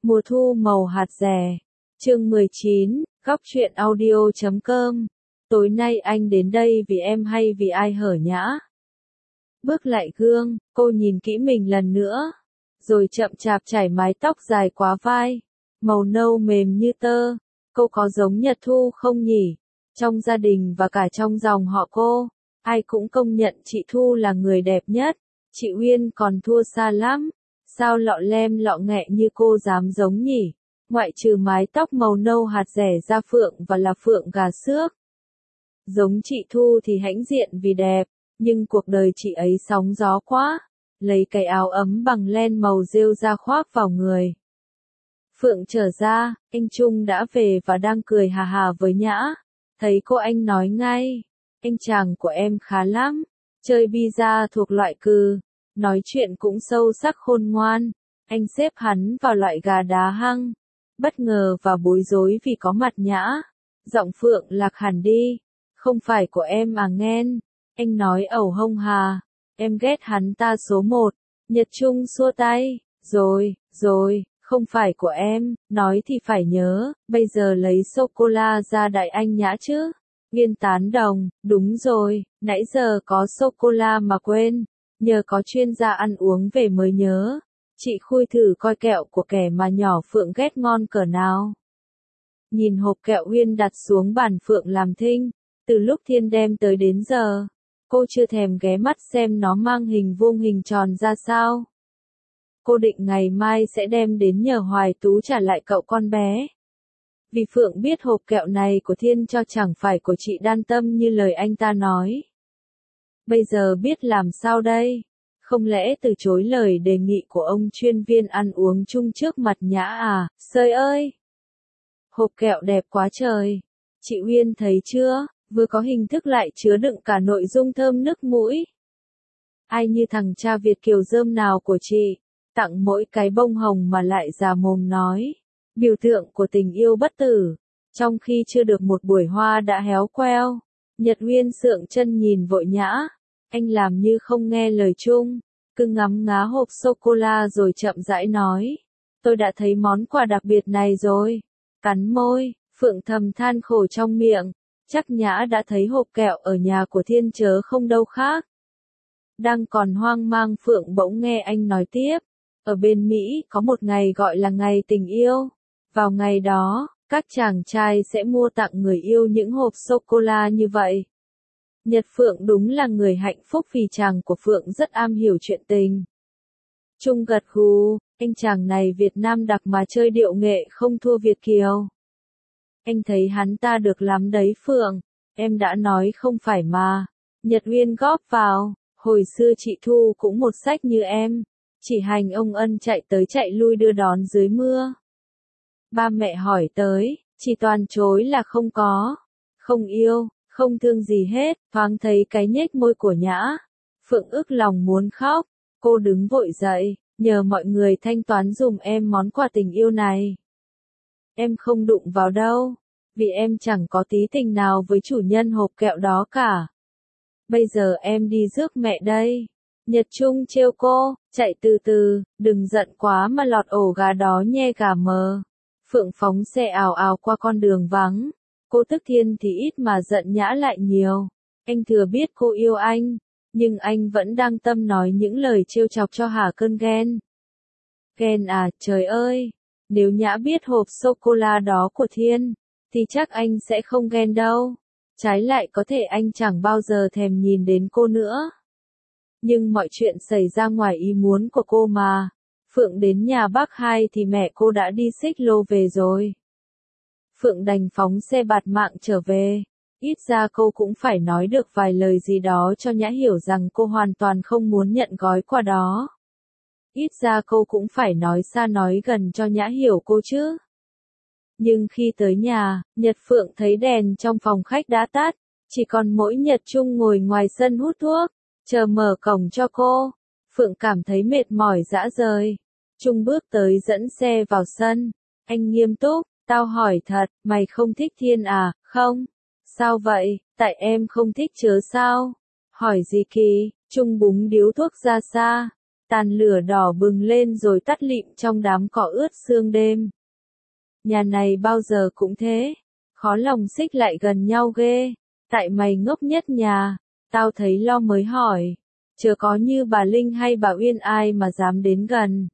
Mùa thu màu hạt rẻ. Chương 19, góc truyện audio.com. Tối nay anh đến đây vì em hay vì ai hở nhã? Bước lại gương, cô nhìn kỹ mình lần nữa, rồi chậm chạp chải mái tóc dài quá vai, màu nâu mềm như tơ. Cô có giống Nhật Thu không nhỉ? Trong gia đình và cả trong dòng họ cô, ai cũng công nhận chị Thu là người đẹp nhất. Chị Uyên còn thua xa lắm. Sao lọ lem lọ nghẹ như cô dám giống nhỉ? Ngoại trừ mái tóc màu nâu hạt rẻ da phượng và là phượng gà xước. Giống chị Thu thì hãnh diện vì đẹp, nhưng cuộc đời chị ấy sóng gió quá. Lấy cái áo ấm bằng len màu rêu da khoác vào người. Phượng trở ra, anh Trung đã về và đang cười hà hà với Nhã. Thấy cô anh nói ngay, anh chàng của em khá lắm, chơi bi-a thuộc loại cừ, nói chuyện cũng sâu sắc khôn ngoan, anh xếp hắn vào loại gà đá hăng. Bất ngờ và bối rối vì có mặt Nhã, giọng Phượng lạc hẳn đi. Không phải của em à nghen, anh nói ẩu hông hà, em ghét hắn ta số 1. Nhật Trung xua tay, rồi, không phải của em, nói thì phải nhớ, bây giờ lấy sô-cô-la ra đại anh Nhã chứ. Uyên tán đồng, đúng rồi, nãy giờ có sô-cô-la mà quên, nhờ có chuyên gia ăn uống về mới nhớ. Chị khui thử coi kẹo của kẻ mà nhỏ Phượng ghét ngon cỡ nào. Nhìn hộp kẹo Uyên đặt xuống bàn, Phượng làm thinh, từ lúc Thiên đem tới đến giờ, cô chưa thèm ghé mắt xem nó mang hình vuông hình tròn ra sao. Cô định ngày mai sẽ đem đến nhờ Hoài Tú trả lại cậu con bé. Vì Phượng biết hộp kẹo này của Thiên cho chẳng phải của chị Đan Tâm như lời anh ta nói. Bây giờ biết làm sao đây? Không lẽ từ chối lời đề nghị của ông chuyên viên ăn uống chung trước mặt Nhã à? Sơi ơi! Hộp kẹo đẹp quá trời. Chị Uyên thấy chưa? Vừa có hình thức lại chứa đựng cả nội dung thơm nức mũi. Ai như thằng cha Việt kiều rơm nào của chị, tặng mỗi cái bông hồng mà lại già mồm nói. Biểu tượng của tình yêu bất tử. Trong khi chưa được một buổi hoa đã héo queo. Nhật Uyên sượng chân nhìn vội Nhã. Anh làm như không nghe lời Trung. Cứ ngắm ngá hộp sô-cô-la rồi chậm rãi nói. Tôi đã thấy món quà đặc biệt này rồi. Cắn môi, Phượng thầm than khổ trong miệng. Chắc Nhã đã thấy hộp kẹo ở nhà của Thiên chớ không đâu khác. Đang còn hoang mang, Phượng bỗng nghe anh nói tiếp. Ở bên Mỹ có một ngày gọi là ngày tình yêu. Vào ngày đó, các chàng trai sẽ mua tặng người yêu những hộp sô-cô-la như vậy. Nhật Phượng đúng là người hạnh phúc vì chàng của Phượng rất am hiểu chuyện tình. Trung gật gù, anh chàng này Việt Nam đặc mà chơi điệu nghệ không thua Việt kiều. Anh thấy hắn ta được lắm đấy Phượng, em đã nói không phải mà. Nhật Uyên góp vào, hồi xưa chị Thu cũng một sách như em, chỉ hành ông ân chạy tới chạy lui đưa đón dưới mưa. Ba mẹ hỏi tới, chỉ toàn chối là không có, không yêu, không thương gì hết. Thoáng thấy cái nhếch môi của Nhã, Phượng ức lòng muốn khóc. Cô đứng vội dậy, nhờ mọi người thanh toán dùm em món quà tình yêu này. Em không đụng vào đâu, vì em chẳng có tí tình nào với chủ nhân hộp kẹo đó cả. Bây giờ em đi rước mẹ đây. Nhật Trung trêu cô, chạy từ từ, đừng giận quá mà lọt ổ gà đó nhe gà mờ. Phượng phóng xe ào ào qua con đường vắng. Cô tức Thiên thì ít mà giận Nhã lại nhiều. Anh thừa biết cô yêu anh, nhưng anh vẫn đang tâm nói những lời trêu chọc cho hả cơn ghen. Ghen à, trời ơi! Nếu Nhã biết hộp sô-cô-la đó của Thiên, thì chắc anh sẽ không ghen đâu. Trái lại có thể anh chẳng bao giờ thèm nhìn đến cô nữa. Nhưng mọi chuyện xảy ra ngoài ý muốn của cô mà. Phượng đến nhà bác hai thì mẹ cô đã đi xích lô về rồi. Phượng đành phóng xe bạt mạng trở về. Ít ra cô cũng phải nói được vài lời gì đó cho Nhã hiểu rằng cô hoàn toàn không muốn nhận gói quà đó. Ít ra cô cũng phải nói xa nói gần cho Nhã hiểu cô chứ. Nhưng khi tới nhà, Nhật Phượng thấy đèn trong phòng khách đã tắt, chỉ còn mỗi Nhật Trung ngồi ngoài sân hút thuốc, chờ mở cổng cho cô. Phượng cảm thấy mệt mỏi rã rời. Trung bước tới dẫn xe vào sân. Anh nghiêm túc, tao hỏi thật, mày không thích Thiên à? Không. Sao vậy, tại em không thích chớ sao? Hỏi gì kỳ? Trung búng điếu thuốc ra xa. Tàn lửa đỏ bừng lên rồi tắt lịm trong đám cỏ ướt sương đêm. Nhà này bao giờ cũng thế, khó lòng xích lại gần nhau ghê. Tại mày ngốc nhất nhà, tao thấy lo mới hỏi. Chớ có như bà Linh hay bà Uyên ai mà dám đến gần.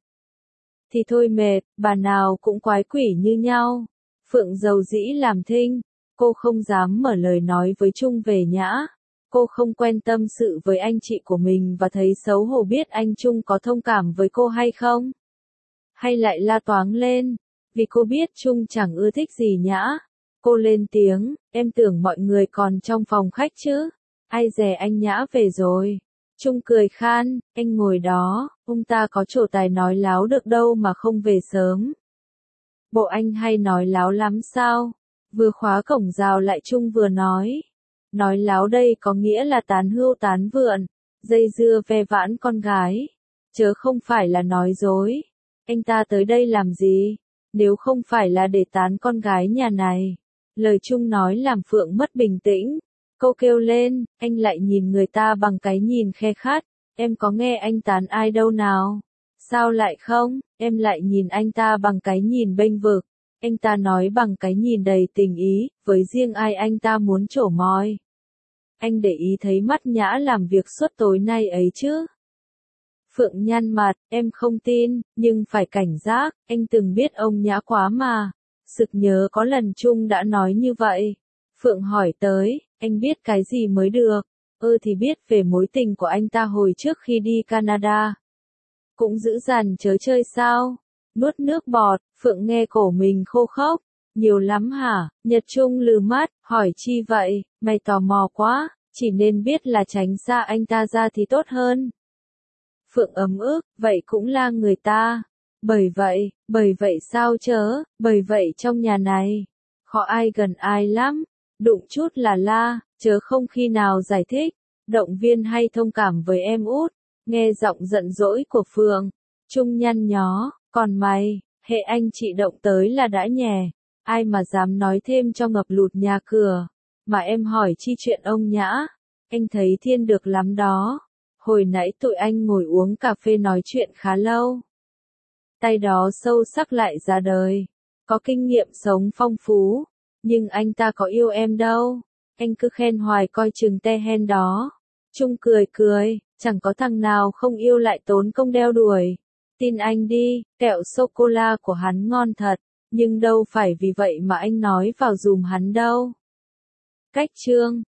Thì thôi mệt, bà nào cũng quái quỷ như nhau. Phượng dầu dĩ làm thinh, cô không dám mở lời nói với Trung về Nhã. Cô không quen tâm sự với anh chị của mình và thấy xấu hổ biết anh Trung có thông cảm với cô hay không. Hay lại la toáng lên, vì cô biết Trung chẳng ưa thích gì Nhã. Cô lên tiếng, em tưởng mọi người còn trong phòng khách chứ. Ai dè anh Nhã về rồi. Trung cười khan, anh ngồi đó, ông ta có trổ tài nói láo được đâu mà không về sớm. Bộ anh hay nói láo lắm sao? Vừa khóa cổng rào lại Trung vừa nói. Nói láo đây có nghĩa là tán hưu tán vượn, dây dưa ve vãn con gái. Chớ không phải là nói dối. Anh ta tới đây làm gì? Nếu không phải là để tán con gái nhà này. Lời Trung nói làm Phượng mất bình tĩnh. Cô kêu lên, anh lại nhìn người ta bằng cái nhìn khe khát. Em có nghe anh tán ai đâu nào? Sao lại không? Em lại nhìn anh ta bằng cái nhìn bênh vực. Anh ta nói bằng cái nhìn đầy tình ý, với riêng ai anh ta muốn trổ môi. Anh để ý thấy mắt Nhã làm việc suốt tối nay ấy chứ? Phượng nhăn mặt, em không tin, nhưng phải cảnh giác, anh từng biết ông Nhã quá mà. Sực nhớ có lần Trung đã nói như vậy. Phượng hỏi tới, anh biết cái gì mới được? Thì biết về mối tình của anh ta hồi trước khi đi Canada. Cũng dữ dằn chớ chơi sao? Nuốt nước bọt, Phượng nghe cổ mình khô khốc. Nhiều lắm hả? Nhật Trung lừ mắt, hỏi chi vậy? Mày tò mò quá, chỉ nên biết là tránh xa anh ta ra thì tốt hơn. Phượng ấm ức, vậy cũng là người ta. Bởi vậy sao chớ, bởi vậy trong nhà này, khó ai gần ai lắm, đụng chút là la, chớ không khi nào giải thích, động viên hay thông cảm với em út. Nghe giọng giận dỗi của Phượng, Trung nhăn nhó, còn mày, hệ anh chị động tới là đã nhè, ai mà dám nói thêm cho ngập lụt nhà cửa, mà em hỏi chi chuyện ông Nhã, anh thấy thiên được lắm đó. Hồi nãy tụi anh ngồi uống cà phê nói chuyện khá lâu. Tay đó sâu sắc lại ra đời, có kinh nghiệm sống phong phú, nhưng anh ta có yêu em đâu, anh cứ khen hoài coi chừng te hen đó. Trung cười, chẳng có thằng nào không yêu lại tốn công đeo đuổi. Tin anh đi, kẹo sô-cô-la của hắn ngon thật, nhưng đâu phải vì vậy mà anh nói vào dùm hắn đâu. Cách chương